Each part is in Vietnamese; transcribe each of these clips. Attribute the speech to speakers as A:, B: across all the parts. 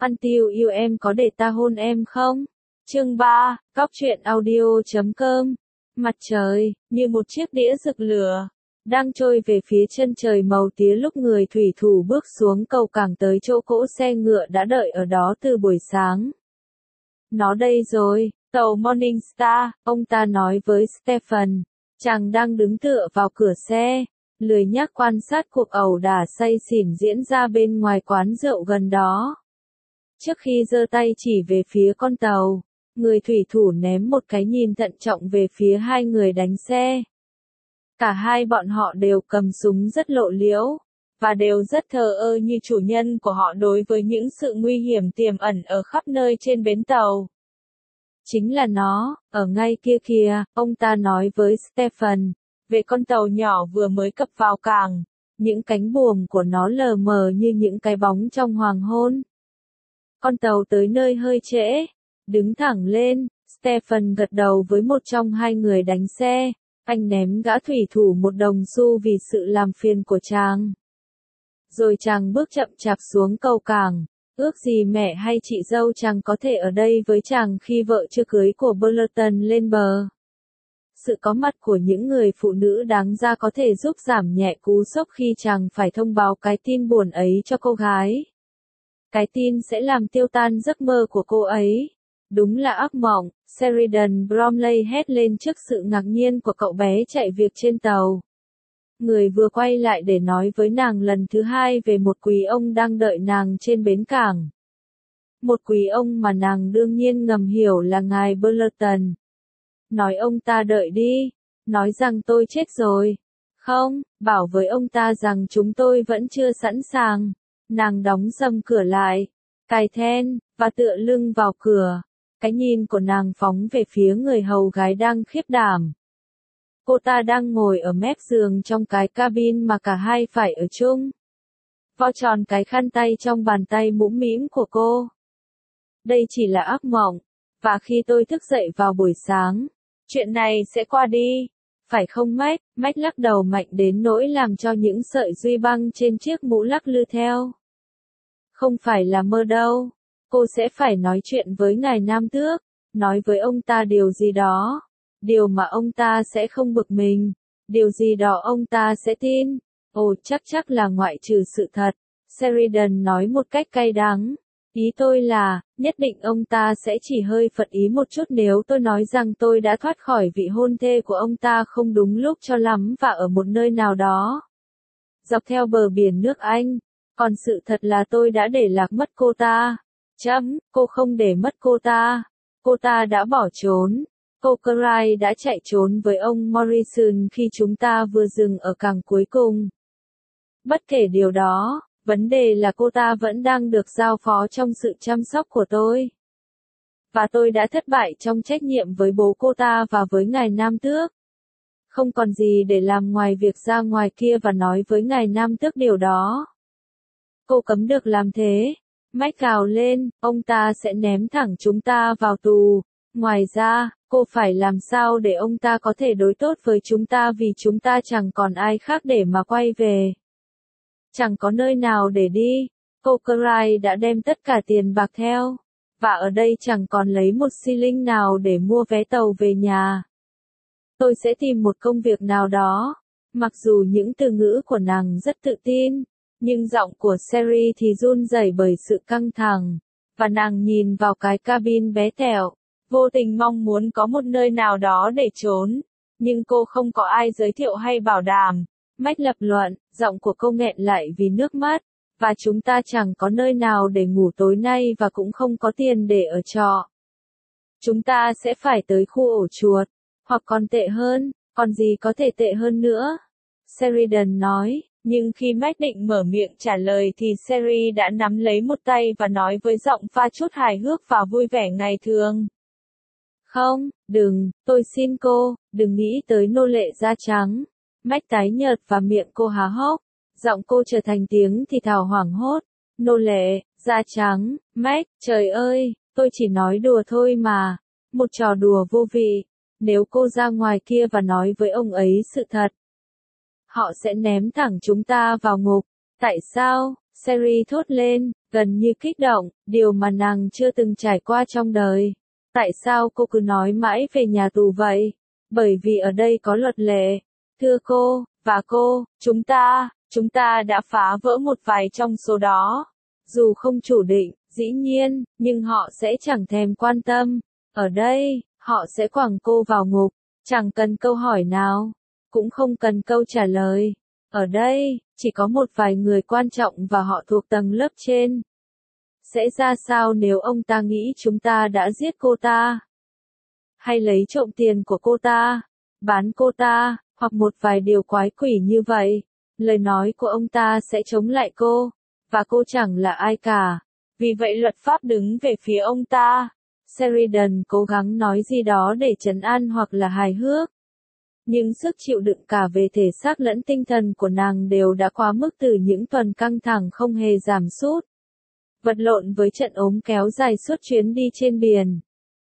A: Until You em có để ta hôn em không? Chương 3, Cóc truyện audio.com. Mặt trời, như một chiếc đĩa rực lửa, đang trôi về phía chân trời màu tía lúc người thủy thủ bước xuống cầu cảng tới chỗ cỗ xe ngựa đã đợi ở đó từ buổi sáng. Nó đây rồi, tàu Morning Star, ông ta nói với Stephen. Chàng đang đứng tựa vào cửa xe, lười nhác quan sát cuộc ẩu đả say xỉn diễn ra bên ngoài quán rượu gần đó. Trước khi giơ tay chỉ về phía con tàu, người thủy thủ ném một cái nhìn thận trọng về phía hai người đánh xe. Cả hai bọn họ đều cầm súng rất lộ liễu, và đều rất thờ ơ như chủ nhân của họ đối với những sự nguy hiểm tiềm ẩn ở khắp nơi trên bến tàu. Chính là nó, ở ngay kia kìa, ông ta nói với Stephen, về con tàu nhỏ vừa mới cập vào cảng, những cánh buồm của nó lờ mờ như những cái bóng trong hoàng hôn. Con tàu tới nơi hơi trễ, đứng thẳng lên, Stephen gật đầu với một trong hai người đánh xe, anh ném gã thủy thủ một đồng xu vì sự làm phiền của chàng. Rồi chàng bước chậm chạp xuống cầu cảng. Ước gì mẹ hay chị dâu chàng có thể ở đây với chàng khi vợ chưa cưới của Burleton lên bờ. Sự có mặt của những người phụ nữ đáng ra có thể giúp giảm nhẹ cú sốc khi chàng phải thông báo cái tin buồn ấy cho cô gái. Cái tin sẽ làm tiêu tan giấc mơ của cô ấy. Đúng là ác mộng, Sheridan Bromley hét lên trước sự ngạc nhiên của cậu bé chạy việc trên tàu. Người vừa quay lại để nói với nàng lần thứ hai về một quý ông đang đợi nàng trên bến cảng. Một quý ông mà nàng đương nhiên ngầm hiểu là ngài Burleton. Nói ông ta đợi đi, nói rằng tôi chết rồi. Không, bảo với ông ta rằng chúng tôi vẫn chưa sẵn sàng. Nàng đóng sầm cửa lại, cài then, và tựa lưng vào cửa. Cái nhìn của nàng phóng về phía người hầu gái đang khiếp đảm. Cô ta đang ngồi ở mép giường trong cái cabin mà cả hai phải ở chung. Vo tròn cái khăn tay trong bàn tay mũm mĩm của cô. Đây chỉ là ác mộng, và khi tôi thức dậy vào buổi sáng, chuyện này sẽ qua đi. Phải không Mac? Mac lắc đầu mạnh đến nỗi làm cho những sợi duy băng trên chiếc mũ lắc lư theo. Không phải là mơ đâu. Cô sẽ phải nói chuyện với ngài Nam Tước, nói với ông ta điều gì đó. Điều mà ông ta sẽ không bực mình, điều gì đó ông ta sẽ tin. Ồ, chắc là ngoại trừ sự thật, Sheridan nói một cách cay đắng. Ý tôi là, nhất định ông ta sẽ chỉ hơi phật ý một chút nếu tôi nói rằng tôi đã thoát khỏi vị hôn thê của ông ta không đúng lúc cho lắm và ở một nơi nào đó. Dọc theo bờ biển nước Anh, còn sự thật là tôi đã để lạc mất cô ta. Cô không để mất cô ta. Cô ta đã bỏ trốn. Cô Cry đã chạy trốn với ông Morrison khi chúng ta vừa dừng ở cảng cuối cùng. Bất kể điều đó, vấn đề là cô ta vẫn đang được giao phó trong sự chăm sóc của tôi. Và tôi đã thất bại trong trách nhiệm với bố cô ta và với ngài Nam Tước. Không còn gì để làm ngoài việc ra ngoài kia và nói với ngài Nam Tước điều đó. Cô cấm được làm thế. Mike gào lên, ông ta sẽ ném thẳng chúng ta vào tù. Ngoài ra, cô phải làm sao để ông ta có thể đối tốt với chúng ta vì chúng ta chẳng còn ai khác để mà quay về. Chẳng có nơi nào để đi. Cô Cry đã đem tất cả tiền bạc theo. Và ở đây chẳng còn lấy một xi linh nào để mua vé tàu về nhà. Tôi sẽ tìm một công việc nào đó. Mặc dù những từ ngữ của nàng rất tự tin, nhưng giọng của Sherry thì run rẩy bởi sự căng thẳng. Và nàng nhìn vào cái cabin bé tẹo. Vô tình mong muốn có một nơi nào đó để trốn, nhưng cô không có ai giới thiệu hay bảo đảm. Mách lập luận, giọng của cô nghẹn lại vì nước mắt, và chúng ta chẳng có nơi nào để ngủ tối nay và cũng không có tiền để ở trọ. Chúng ta sẽ phải tới khu ổ chuột, hoặc còn tệ hơn, còn gì có thể tệ hơn nữa? Sheridan nói, nhưng khi Mách định mở miệng trả lời thì Sherry đã nắm lấy một tay và nói với giọng pha chút hài hước và vui vẻ ngày thường. Không, đừng, tôi xin cô, đừng nghĩ tới nô lệ da trắng. Mách tái nhợt và miệng cô há hốc. Giọng cô trở thành tiếng thì thào hoảng hốt. Nô lệ, da trắng, Mách, trời ơi, tôi chỉ nói đùa thôi mà. Một trò đùa vô vị. Nếu cô ra ngoài kia và nói với ông ấy sự thật, họ sẽ ném thẳng chúng ta vào ngục. Tại sao? Sherry thốt lên, gần như kích động, điều mà nàng chưa từng trải qua trong đời. Tại sao cô cứ nói mãi về nhà tù vậy? Bởi vì ở đây có luật lệ. Thưa cô, và cô, chúng ta đã phá vỡ một vài trong số đó. Dù không chủ định, dĩ nhiên, nhưng họ sẽ chẳng thèm quan tâm. Ở đây, họ sẽ quẳng cô vào ngục, chẳng cần câu hỏi nào, cũng không cần câu trả lời. Ở đây, chỉ có một vài người quan trọng và họ thuộc tầng lớp trên. Sẽ ra sao nếu ông ta nghĩ chúng ta đã giết cô ta? Hay lấy trộm tiền của cô ta? Bán cô ta? Hoặc một vài điều quái quỷ như vậy? Lời nói của ông ta sẽ chống lại cô. Và cô chẳng là ai cả. Vì vậy luật pháp đứng về phía ông ta. Sheridan cố gắng nói gì đó để trấn an hoặc là hài hước. Nhưng sức chịu đựng cả về thể xác lẫn tinh thần của nàng đều đã quá mức từ những tuần căng thẳng không hề giảm sút. Vật lộn với trận ốm kéo dài suốt chuyến đi trên biển.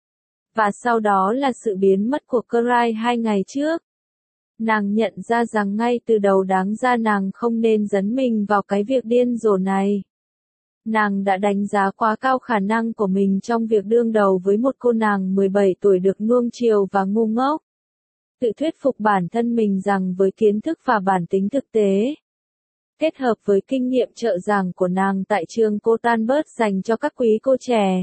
A: Và sau đó là sự biến mất của Clyde 2 ngày trước. Nàng nhận ra rằng ngay từ đầu đáng ra nàng không nên dấn mình vào cái việc điên rồ này. Nàng đã đánh giá quá cao khả năng của mình trong việc đương đầu với một cô nàng 17 tuổi được nuông chiều và ngu ngốc. Tự thuyết phục bản thân mình rằng với kiến thức và bản tính thực tế, kết hợp với kinh nghiệm trợ giảng của nàng tại trường Cotanbert dành cho các quý cô trẻ,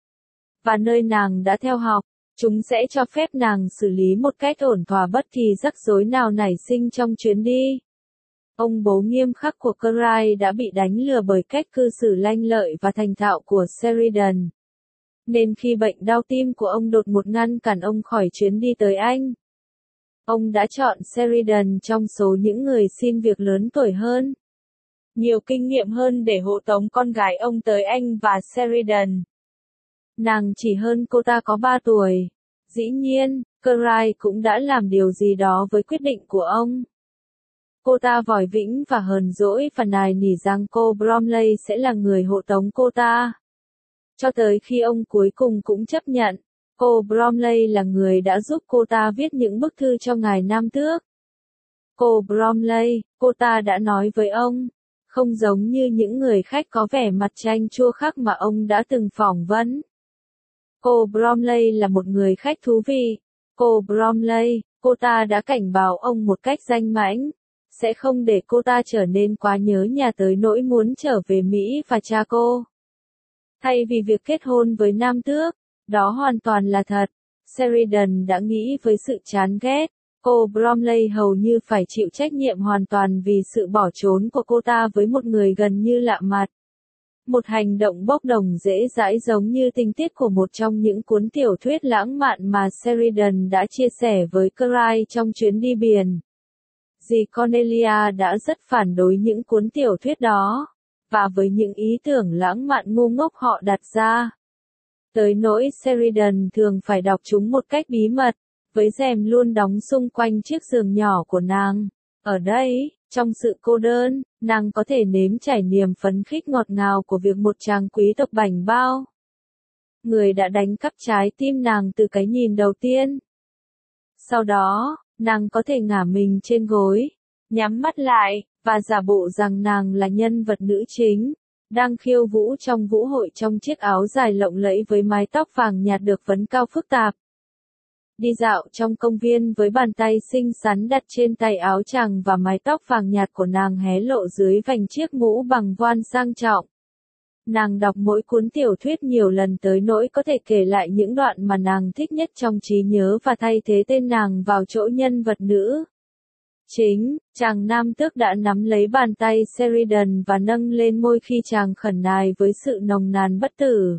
A: và nơi nàng đã theo học, chúng sẽ cho phép nàng xử lý một cách ổn thỏa bất kỳ rắc rối nào nảy sinh trong chuyến đi. Ông bố nghiêm khắc của Clyde đã bị đánh lừa bởi cách cư xử lanh lợi và thành thạo của Sheridan. Nên khi bệnh đau tim của ông đột ngột ngăn cản ông khỏi chuyến đi tới Anh, ông đã chọn Sheridan trong số những người xin việc lớn tuổi hơn, nhiều kinh nghiệm hơn để hộ tống con gái ông tới Anh và Sheridan. Nàng chỉ hơn cô ta có 3 tuổi. Dĩ nhiên, Clyde cũng đã làm điều gì đó với quyết định của ông. Cô ta vòi vĩnh và hờn dỗi và nài nỉ rằng cô Bromley sẽ là người hộ tống cô ta. Cho tới khi ông cuối cùng cũng chấp nhận, cô Bromley là người đã giúp cô ta viết những bức thư cho ngài Nam Tước. Cô Bromley, cô ta đã nói với ông, không giống như những người khách có vẻ mặt chanh chua khác mà ông đã từng phỏng vấn. Cô Bromley là một người khách thú vị. Cô Bromley, cô ta đã cảnh báo ông một cách danh mãnh, sẽ không để cô ta trở nên quá nhớ nhà tới nỗi muốn trở về Mỹ và cha cô. Thay vì việc kết hôn với Nam Tước, đó hoàn toàn là thật. Sheridan đã nghĩ với sự chán ghét, cô Bromley hầu như phải chịu trách nhiệm hoàn toàn vì sự bỏ trốn của cô ta với một người gần như lạ mặt. Một hành động bốc đồng dễ dãi giống như tình tiết của một trong những cuốn tiểu thuyết lãng mạn mà Sheridan đã chia sẻ với Clyde trong chuyến đi biển. Dì Cornelia đã rất phản đối những cuốn tiểu thuyết đó, và với những ý tưởng lãng mạn ngu ngốc họ đặt ra. Tới nỗi Sheridan thường phải đọc chúng một cách bí mật, với rèm luôn đóng xung quanh chiếc giường nhỏ của nàng. Ở đây, trong sự cô đơn, nàng có thể nếm trải niềm phấn khích ngọt ngào của việc một chàng quý tộc bảnh bao, người đã đánh cắp trái tim nàng từ cái nhìn đầu tiên. Sau đó, nàng có thể ngả mình trên gối, nhắm mắt lại, và giả bộ rằng nàng là nhân vật nữ chính, đang khiêu vũ trong vũ hội trong chiếc áo dài lộng lẫy với mái tóc vàng nhạt được vấn cao phức tạp. Đi dạo trong công viên với bàn tay xinh xắn đặt trên tay áo choàng và mái tóc vàng nhạt của nàng hé lộ dưới vành chiếc mũ bằng voan sang trọng. Nàng đọc mỗi cuốn tiểu thuyết nhiều lần tới nỗi có thể kể lại những đoạn mà nàng thích nhất trong trí nhớ và thay thế tên nàng vào chỗ nhân vật nữ chính. Chàng Nam Tước đã nắm lấy bàn tay Sheridan và nâng lên môi khi chàng khẩn nài với sự nồng nàn bất tử.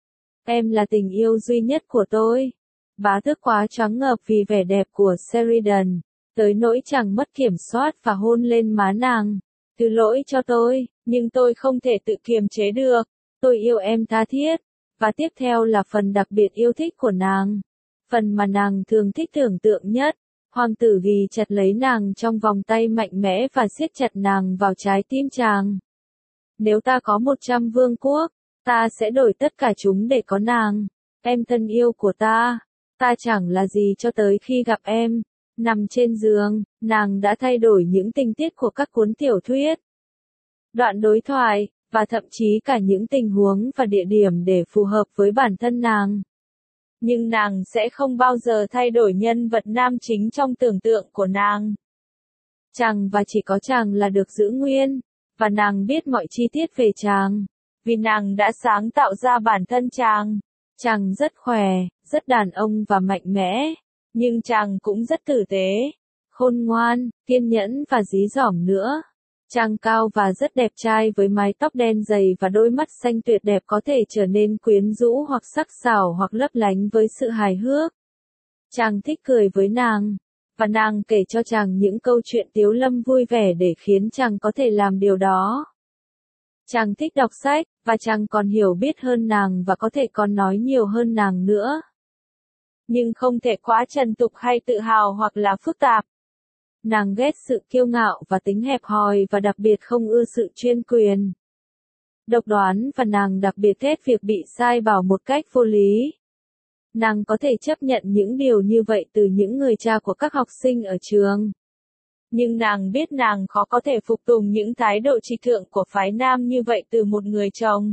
A: Em là tình yêu duy nhất của tôi. Bá tước quá choáng ngợp vì vẻ đẹp của Sheridan, tới nỗi chàng mất kiểm soát và hôn lên má nàng. Thứ lỗi cho tôi, nhưng tôi không thể tự kiềm chế được. Tôi yêu em tha thiết. Và tiếp theo là phần đặc biệt yêu thích của nàng. Phần mà nàng thường thích tưởng tượng nhất. Hoàng tử ghì chặt lấy nàng trong vòng tay mạnh mẽ và siết chặt nàng vào trái tim chàng. Nếu ta có 100 vương quốc, ta sẽ đổi tất cả chúng để có nàng. Em thân yêu của ta. Ta chẳng là gì cho tới khi gặp em. Nằm trên giường, nàng đã thay đổi những tình tiết của các cuốn tiểu thuyết. đoạn đối thoại, và thậm chí cả những tình huống và địa điểm để phù hợp với bản thân nàng. Nhưng nàng sẽ không bao giờ thay đổi nhân vật nam chính trong tưởng tượng của nàng. Chàng và chỉ có chàng là được giữ nguyên, và nàng biết mọi chi tiết về chàng, vì nàng đã sáng tạo ra bản thân chàng. Chàng rất khỏe, rất đàn ông và mạnh mẽ, nhưng chàng cũng rất tử tế, khôn ngoan, kiên nhẫn và dí dỏm nữa. Chàng cao và rất đẹp trai với mái tóc đen dày và đôi mắt xanh tuyệt đẹp có thể trở nên quyến rũ hoặc sắc sảo hoặc lấp lánh với sự hài hước. Chàng thích cười với nàng, và nàng kể cho chàng những câu chuyện tiếu lâm vui vẻ để khiến chàng có thể làm điều đó. Chàng thích đọc sách, và chàng còn hiểu biết hơn nàng và có thể còn nói nhiều hơn nàng nữa. Nhưng không thể quá trần tục hay tự hào hoặc là phức tạp. Nàng ghét sự kiêu ngạo và tính hẹp hòi và đặc biệt không ưa sự chuyên quyền, độc đoán và nàng đặc biệt ghét việc bị sai bảo một cách vô lý. Nàng có thể chấp nhận những điều như vậy từ những người cha của các học sinh ở trường. Nhưng nàng biết nàng khó có thể phục tùng những thái độ trịch thượng của phái nam như vậy từ một người chồng.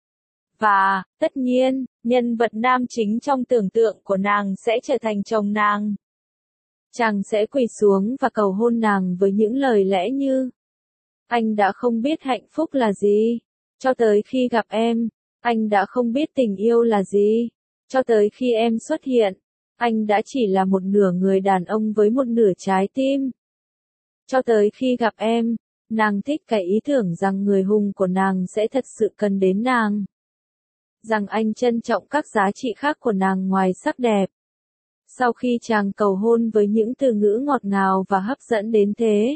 A: Và, tất nhiên, nhân vật nam chính trong tưởng tượng của nàng sẽ trở thành chồng nàng. Chàng sẽ quỳ xuống và cầu hôn nàng với những lời lẽ như: anh đã không biết hạnh phúc là gì, cho tới khi gặp em. Anh đã không biết tình yêu là gì, cho tới khi em xuất hiện. Anh đã chỉ là một nửa người đàn ông với một nửa trái tim. Cho tới khi gặp em, nàng thích cái ý tưởng rằng người hùng của nàng sẽ thật sự cần đến nàng. Rằng anh trân trọng các giá trị khác của nàng ngoài sắc đẹp. Sau khi chàng cầu hôn với những từ ngữ ngọt ngào và hấp dẫn đến thế,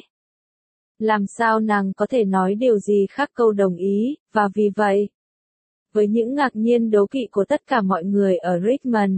A: làm sao nàng có thể nói điều gì khác câu đồng ý, và vì vậy, với những ngạc nhiên đố kỵ của tất cả mọi người ở Richmond,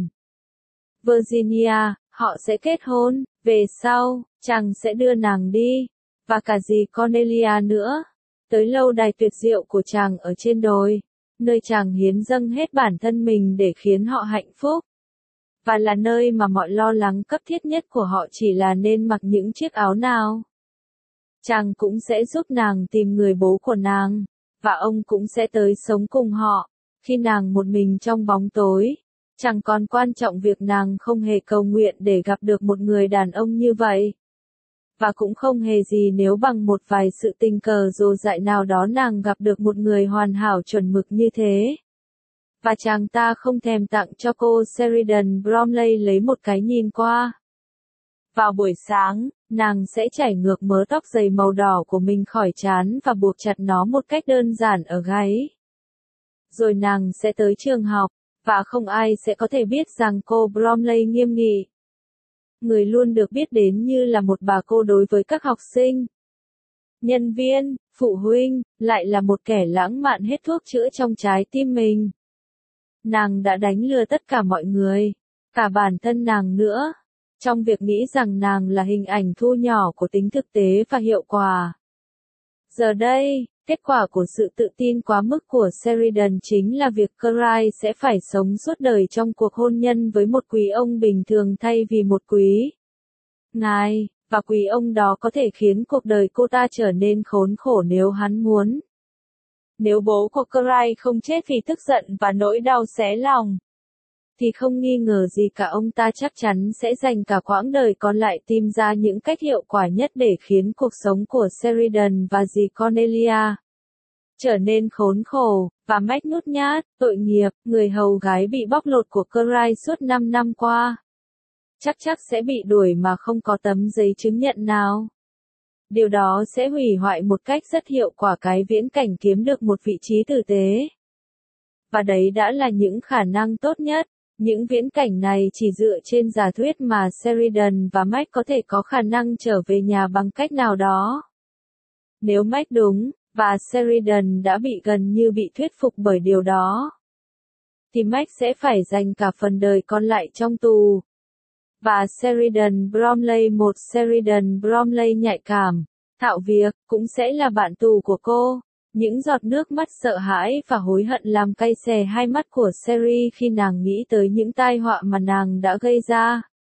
A: Virginia, họ sẽ kết hôn. Về sau, chàng sẽ đưa nàng đi, và cả dì Cornelia nữa, tới lâu đài tuyệt diệu của chàng ở trên đồi, nơi chàng hiến dâng hết bản thân mình để khiến họ hạnh phúc. Và là nơi mà mọi lo lắng cấp thiết nhất của họ chỉ là nên mặc những chiếc áo nào. Chàng cũng sẽ giúp nàng tìm người bố của nàng, và ông cũng sẽ tới sống cùng họ, khi nàng một mình trong bóng tối. Chẳng còn quan trọng việc nàng không hề cầu nguyện để gặp được một người đàn ông như vậy. Và cũng không hề gì nếu bằng một vài sự tình cờ dồ dại nào đó nàng gặp được một người hoàn hảo chuẩn mực như thế. Và chàng ta không thèm tặng cho cô Sheridan Bromley lấy một cái nhìn qua. Vào buổi sáng, nàng sẽ chải ngược mớ tóc dày màu đỏ của mình khỏi trán và buộc chặt nó một cách đơn giản ở gáy. Rồi nàng sẽ tới trường học, và không ai sẽ có thể biết rằng cô Bromley nghiêm nghị. Người luôn được biết đến như là một bà cô đối với các học sinh, nhân viên, phụ huynh, lại là một kẻ lãng mạn hết thuốc chữa trong trái tim mình. Nàng đã đánh lừa tất cả mọi người, cả bản thân nàng nữa, trong việc nghĩ rằng nàng là hình ảnh thu nhỏ của tính thực tế và hiệu quả. Giờ đây, kết quả của sự tự tin quá mức của Sheridan chính là việc Cry sẽ phải sống suốt đời trong cuộc hôn nhân với một quý ông bình thường thay vì một quý ngài, và quý ông đó có thể khiến cuộc đời cô ta trở nên khốn khổ nếu hắn muốn. Nếu bố của Cry không chết vì tức giận và nỗi đau xé lòng, thì không nghi ngờ gì cả ông ta chắc chắn sẽ dành cả quãng đời còn lại tìm ra những cách hiệu quả nhất để khiến cuộc sống của Sheridan và dì Cornelia trở nên khốn khổ, và Meg nhút nhát, tội nghiệp, người hầu gái bị bóc lột của Cry suốt 5 năm qua. Chắc sẽ bị đuổi mà không có tấm giấy chứng nhận nào. Điều đó sẽ hủy hoại một cách rất hiệu quả cái viễn cảnh kiếm được một vị trí tử tế. Và đấy đã là những khả năng tốt nhất. Những viễn cảnh này chỉ dựa trên giả thuyết mà Sheridan và Meg có thể có khả năng trở về nhà bằng cách nào đó. Nếu Meg đúng, và Sheridan đã bị gần như bị thuyết phục bởi điều đó, thì Meg sẽ phải dành cả phần đời còn lại trong tù. Và Sheridan Bromley, một Sheridan Bromley nhạy cảm, thạo việc, cũng sẽ là bạn tù của cô. Những giọt nước mắt sợ hãi và hối hận làm cay xè hai mắt của Sherry khi nàng nghĩ tới những tai họa mà nàng đã gây ra.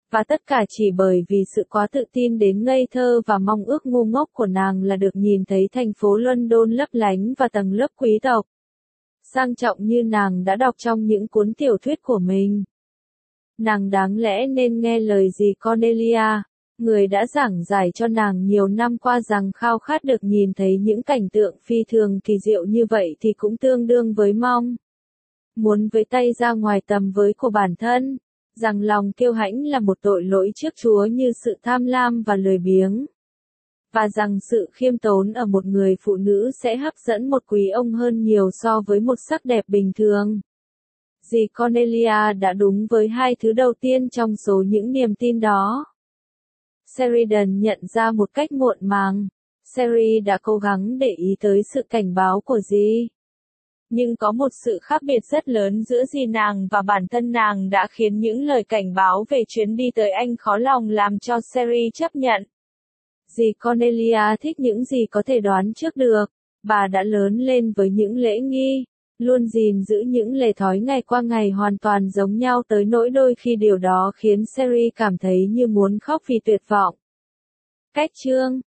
A: Và tất cả chỉ bởi vì sự quá tự tin đến ngây thơ và mong ước ngu ngốc của nàng là được nhìn thấy thành phố London lấp lánh và tầng lớp quý tộc sang trọng như nàng đã đọc trong những cuốn tiểu thuyết của mình. Nàng đáng lẽ nên nghe lời dì Cornelia, người đã giảng giải cho nàng nhiều năm qua rằng khao khát được nhìn thấy những cảnh tượng phi thường kỳ diệu như vậy thì cũng tương đương với mong muốn với tay ra ngoài tầm với của bản thân, rằng lòng kiêu hãnh là một tội lỗi trước Chúa như sự tham lam và lười biếng, và rằng sự khiêm tốn ở một người phụ nữ sẽ hấp dẫn một quý ông hơn nhiều so với một sắc đẹp bình thường. Dì Cornelia đã đúng với hai thứ đầu tiên trong số những niềm tin đó. Sheridan nhận ra một cách muộn màng. Sherry đã cố gắng để ý tới sự cảnh báo của dì. Nhưng có một sự khác biệt rất lớn giữa dì nàng và bản thân nàng đã khiến những lời cảnh báo về chuyến đi tới Anh khó lòng làm cho Sherry chấp nhận. Dì Cornelia thích những gì có thể đoán trước được. Bà đã lớn lên với những lễ nghi, luôn gìn giữ những lề thói ngày qua ngày hoàn toàn giống nhau tới nỗi đôi khi điều đó khiến Sherry cảm thấy như muốn khóc vì tuyệt vọng. Cách chương